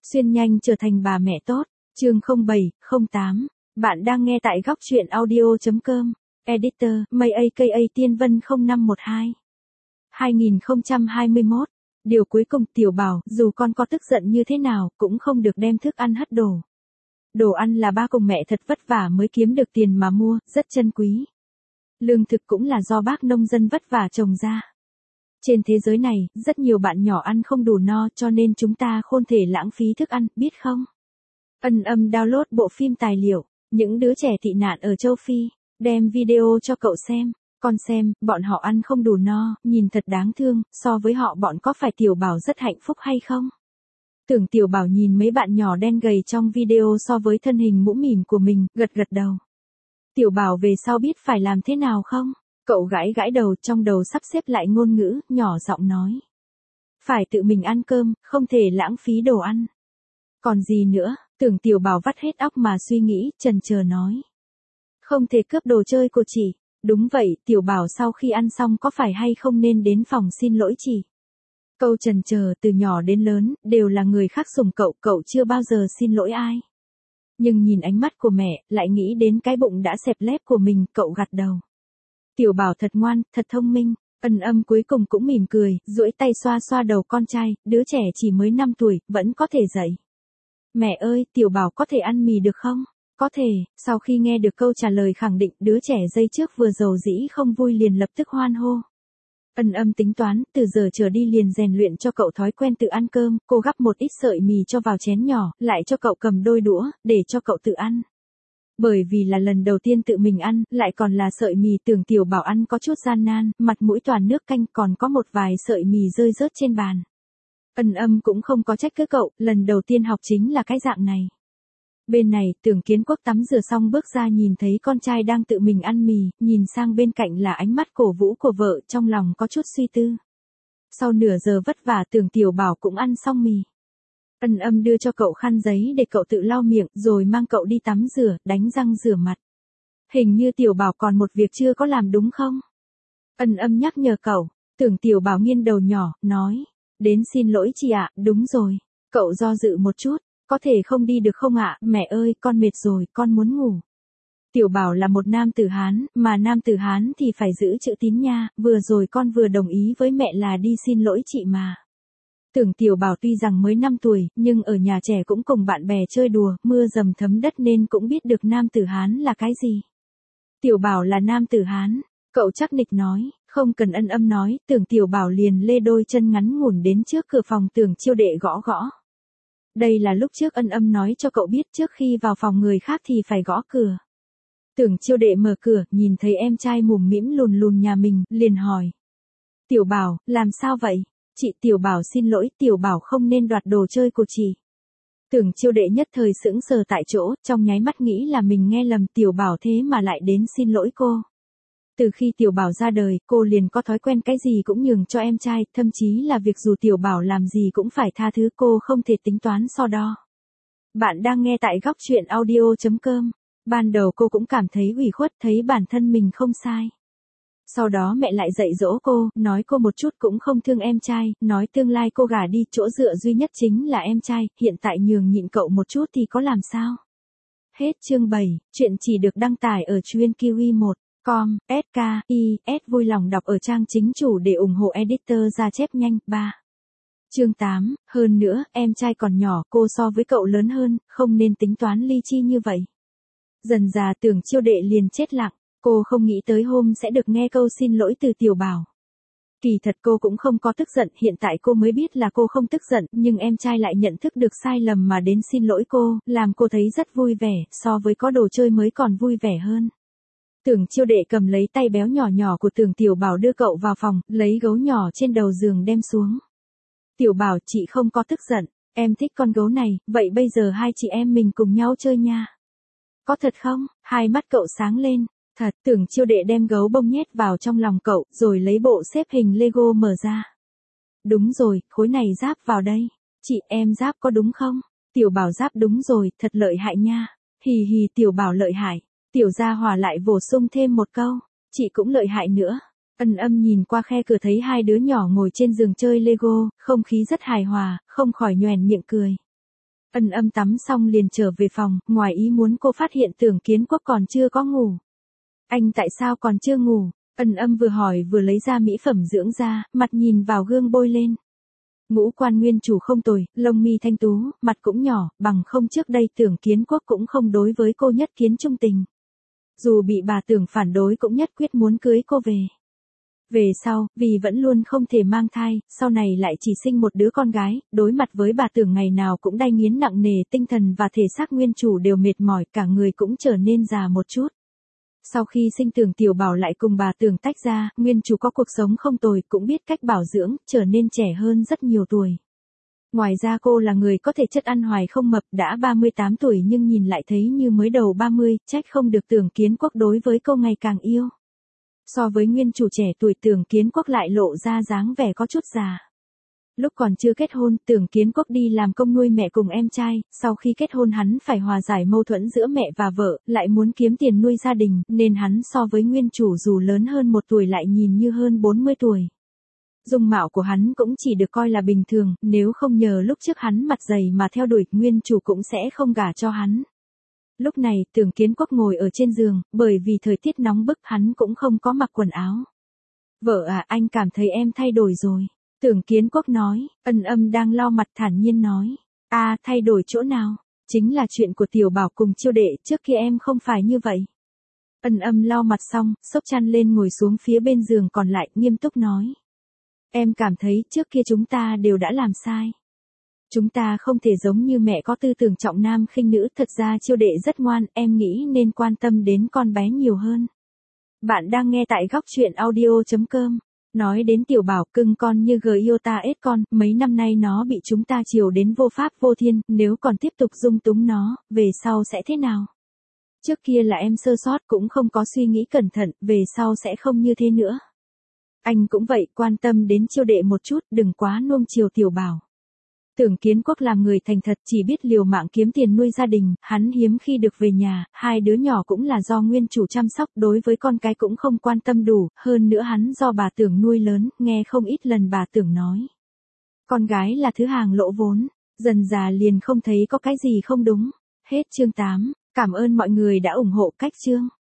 Xuyên nhanh trở thành bà mẹ tốt. Chương 0708. Bạn đang nghe tại góc truyện audio.com. Editor: Mây aka Tiên Vân 0512. 2021. Điều cuối cùng Tiểu Bảo, dù con có tức giận như thế nào, cũng không được đem thức ăn hất đổ. Đồ ăn là ba cùng mẹ thật vất vả mới kiếm được tiền mà mua, rất chân quý. Lương thực cũng là do bác nông dân vất vả trồng ra. Trên thế giới này, rất nhiều bạn nhỏ ăn không đủ no cho nên chúng ta không thể lãng phí thức ăn, biết không? Ân Âm download bộ phim tài liệu, những đứa trẻ tị nạn ở châu Phi, đem video cho cậu xem. Con xem, bọn họ ăn không đủ no, nhìn thật đáng thương, so với họ bọn có phải Tiểu Bảo rất hạnh phúc hay không? Tưởng Tiểu Bảo nhìn mấy bạn nhỏ đen gầy trong video so với thân hình mũm mỉm của mình, gật gật đầu. Tiểu Bảo về sau biết phải làm thế nào không? Cậu gãi gãi đầu, trong đầu sắp xếp lại ngôn ngữ, nhỏ giọng nói. Phải tự mình ăn cơm, không thể lãng phí đồ ăn. Còn gì nữa? Tưởng Tiểu Bảo vắt hết óc mà suy nghĩ, chần chờ nói. Không thể cướp đồ chơi của chị. Đúng vậy, Tiểu Bảo sau khi ăn xong có phải hay không nên đến phòng xin lỗi chị? Câu chần chờ từ nhỏ đến lớn, đều là người khác sủng cậu chưa bao giờ xin lỗi ai. Nhưng nhìn ánh mắt của mẹ, lại nghĩ đến cái bụng đã xẹp lép của mình, cậu gật đầu. Tiểu Bảo thật ngoan, thật thông minh. Ân Âm cuối cùng cũng mỉm cười, duỗi tay xoa xoa đầu con trai, đứa trẻ chỉ mới 5 tuổi, vẫn có thể dậy. Mẹ ơi, Tiểu Bảo có thể ăn mì được không? Có thể. Sau khi nghe được câu trả lời khẳng định, đứa trẻ giây trước vừa dầu dĩ không vui liền lập tức hoan hô. Ân Âm tính toán, từ giờ trở đi liền rèn luyện cho cậu thói quen tự ăn cơm, cô gắp một ít sợi mì cho vào chén nhỏ, lại cho cậu cầm đôi đũa, để cho cậu tự ăn. Bởi vì là lần đầu tiên tự mình ăn, lại còn là sợi mì, tưởng Tiểu Bảo ăn có chút gian nan, mặt mũi toàn nước canh, còn có một vài sợi mì rơi rớt trên bàn. Ân Âm cũng không có trách cứ cậu, lần đầu tiên học chính là cái dạng này. Bên này, Tưởng Kiến Quốc tắm rửa xong bước ra nhìn thấy con trai đang tự mình ăn mì, nhìn sang bên cạnh là ánh mắt cổ vũ của vợ, trong lòng có chút suy tư. Sau nửa giờ vất vả, Tưởng Tiểu Bảo cũng ăn xong mì. Ân Âm đưa cho cậu khăn giấy để cậu tự lau miệng, rồi mang cậu đi tắm rửa, đánh răng rửa mặt. Hình như Tiểu Bảo còn một việc chưa có làm đúng không? Ân Âm nhắc nhở cậu. Tưởng Tiểu Bảo nghiêng đầu nhỏ, nói. Đến xin lỗi chị ạ, đúng rồi. Cậu do dự một chút. Có thể không đi được không ạ? Mẹ ơi, con mệt rồi, con muốn ngủ. Tiểu Bảo là một nam tử Hán, mà nam tử Hán thì phải giữ chữ tín nha, vừa rồi con vừa đồng ý với mẹ là đi xin lỗi chị mà. Tưởng Tiểu Bảo tuy rằng mới 5 tuổi, nhưng ở nhà trẻ cũng cùng bạn bè chơi đùa, mưa dầm thấm đất nên cũng biết được nam tử Hán là cái gì. Tiểu Bảo là nam tử Hán, cậu chắc nịch nói, không cần Ân Âm nói, Tưởng Tiểu Bảo liền lê đôi chân ngắn ngủn đến trước cửa phòng Tưởng Chiêu Đệ gõ gõ. Đây là lúc trước Ân Âm nói cho cậu biết trước khi vào phòng người khác thì phải gõ cửa. Tưởng Chiêu Đệ mở cửa, nhìn thấy em trai mủm mĩm lùn lùn nhà mình, liền hỏi. Tiểu Bảo, làm sao vậy? Chị. Tiểu Bảo xin lỗi, Tiểu Bảo không nên đoạt đồ chơi của chị. Tưởng Chiêu Đệ nhất thời sững sờ tại chỗ, trong nháy mắt nghĩ là mình nghe lầm, Tiểu Bảo thế mà lại đến xin lỗi cô. Từ khi Tiểu Bảo ra đời, cô liền có thói quen cái gì cũng nhường cho em trai, thậm chí là việc dù Tiểu Bảo làm gì cũng phải tha thứ, cô không thể tính toán so đo. Bạn đang nghe tại góc truyện audio.com. Ban đầu cô cũng cảm thấy ủy khuất, thấy bản thân mình không sai. Sau đó mẹ lại dạy dỗ cô, nói cô một chút cũng không thương em trai, nói tương lai cô gả đi, chỗ dựa duy nhất chính là em trai, hiện tại nhường nhịn cậu một chút thì có làm sao. Hết chương 7, chuyện chỉ được đăng tải ở truyện kiwi1.com, SK.IS vui lòng đọc ở trang chính chủ để ủng hộ editor ra chép nhanh. 3. Chương 8, hơn nữa, em trai còn nhỏ, cô so với cậu lớn hơn, không nên tính toán ly chi như vậy. Dần dà Tưởng Chiêu Đệ liền chết lặng. Cô không nghĩ tới hôm sẽ được nghe câu xin lỗi từ Tiểu Bảo. Kỳ thật cô cũng không có tức giận, hiện tại cô mới biết là cô không tức giận, nhưng em trai lại nhận thức được sai lầm mà đến xin lỗi cô, làm cô thấy rất vui vẻ, so với có đồ chơi mới còn vui vẻ hơn. Tưởng Chiêu Đệ cầm lấy tay béo nhỏ nhỏ của Tưởng Tiểu Bảo đưa cậu vào phòng, lấy gấu nhỏ trên đầu giường đem xuống. Tiểu Bảo, chị không có tức giận, em thích con gấu này, vậy bây giờ hai chị em mình cùng nhau chơi nha. Có thật không? Hai mắt cậu sáng lên. Thật. Tưởng Chiêu Đệ đem gấu bông nhét vào trong lòng cậu, rồi lấy bộ xếp hình Lego mở ra. Đúng rồi, khối này ráp vào đây. Chị, em ráp có đúng không? Tiểu Bảo ráp đúng rồi, thật lợi hại nha. Hì hì, Tiểu Bảo lợi hại. Tiểu Gia Hòa lại bổ sung thêm một câu. Chị cũng lợi hại nữa. Ân Âm nhìn qua khe cửa thấy hai đứa nhỏ ngồi trên giường chơi Lego, không khí rất hài hòa, không khỏi nhoẻn miệng cười. Ân Âm tắm xong liền trở về phòng, ngoài ý muốn cô phát hiện Tưởng Kiến Quốc còn chưa có ngủ. Anh tại sao còn chưa ngủ? Ân Âm vừa hỏi vừa lấy ra mỹ phẩm dưỡng da, mặt nhìn vào gương bôi lên. Ngũ quan nguyên chủ không tồi, lông mi thanh tú, mặt cũng nhỏ, bằng không trước đây Tưởng Kiến Quốc cũng không đối với cô nhất kiến trung tình. Dù bị bà Tưởng phản đối cũng nhất quyết muốn cưới cô về. Về sau, vì vẫn luôn không thể mang thai, sau này lại chỉ sinh một đứa con gái, đối mặt với bà Tưởng ngày nào cũng đay nghiến nặng nề, tinh thần và thể xác nguyên chủ đều mệt mỏi, cả người cũng trở nên già một chút. Sau khi sinh Tưởng Tiểu Bảo lại cùng bà Tưởng tách ra, nguyên chủ có cuộc sống không tồi, cũng biết cách bảo dưỡng, trở nên trẻ hơn rất nhiều tuổi. Ngoài ra cô là người có thể chất ăn hoài không mập, đã 38 tuổi nhưng nhìn lại thấy như mới đầu 30, trách không được Tưởng Kiến Quốc đối với cô ngày càng yêu. So với nguyên chủ trẻ tuổi Tưởng Kiến Quốc lại lộ ra dáng vẻ có chút già. Lúc còn chưa kết hôn, Tưởng Kiến Quốc đi làm công nuôi mẹ cùng em trai, sau khi kết hôn hắn phải hòa giải mâu thuẫn giữa mẹ và vợ, lại muốn kiếm tiền nuôi gia đình, nên hắn so với nguyên chủ dù lớn hơn 1 tuổi lại nhìn như hơn 40 tuổi. Dung mạo của hắn cũng chỉ được coi là bình thường, nếu không nhờ lúc trước hắn mặt dày mà theo đuổi, nguyên chủ cũng sẽ không gả cho hắn. Lúc này, Tưởng Kiến Quốc ngồi ở trên giường, bởi vì thời tiết nóng bức hắn cũng không có mặc quần áo. Vợ à, anh cảm thấy em thay đổi rồi. Tưởng Kiến Quốc nói, Ân Âm đang lau mặt thản nhiên nói. Thay đổi chỗ nào? Chính là chuyện của Tiểu Bảo cùng Chiêu Đệ, trước kia em không phải như vậy. Ân Âm lau mặt xong, xốc chăn lên ngồi xuống phía bên giường còn lại, nghiêm túc nói. Em cảm thấy trước kia chúng ta đều đã làm sai. Chúng ta không thể giống như mẹ có tư tưởng trọng nam khinh nữ, thật ra Chiêu Đệ rất ngoan, em nghĩ nên quan tâm đến con bé nhiều hơn. Bạn đang nghe tại góc truyện audio.com. Nói đến Tiểu Bảo cưng con như Giota ết con, mấy năm nay nó bị chúng ta chiều đến vô pháp vô thiên, nếu còn tiếp tục dung túng nó, về sau sẽ thế nào? Trước kia là em sơ sót cũng không có suy nghĩ cẩn thận, về sau sẽ không như thế nữa. Anh cũng vậy, quan tâm đến Chiêu Đệ một chút, đừng quá nuông chiều Tiểu Bảo. Tưởng Kiến Quốc làm người thành thật, chỉ biết liều mạng kiếm tiền nuôi gia đình, hắn hiếm khi được về nhà, 2 đứa nhỏ cũng là do nguyên chủ chăm sóc, đối với con cái cũng không quan tâm đủ, hơn nữa hắn do bà Tưởng nuôi lớn, nghe không ít lần bà Tưởng nói. Con gái là thứ hàng lỗ vốn, dần già liền không thấy có cái gì không đúng. Hết chương 8, cảm ơn mọi người đã ủng hộ cách chương.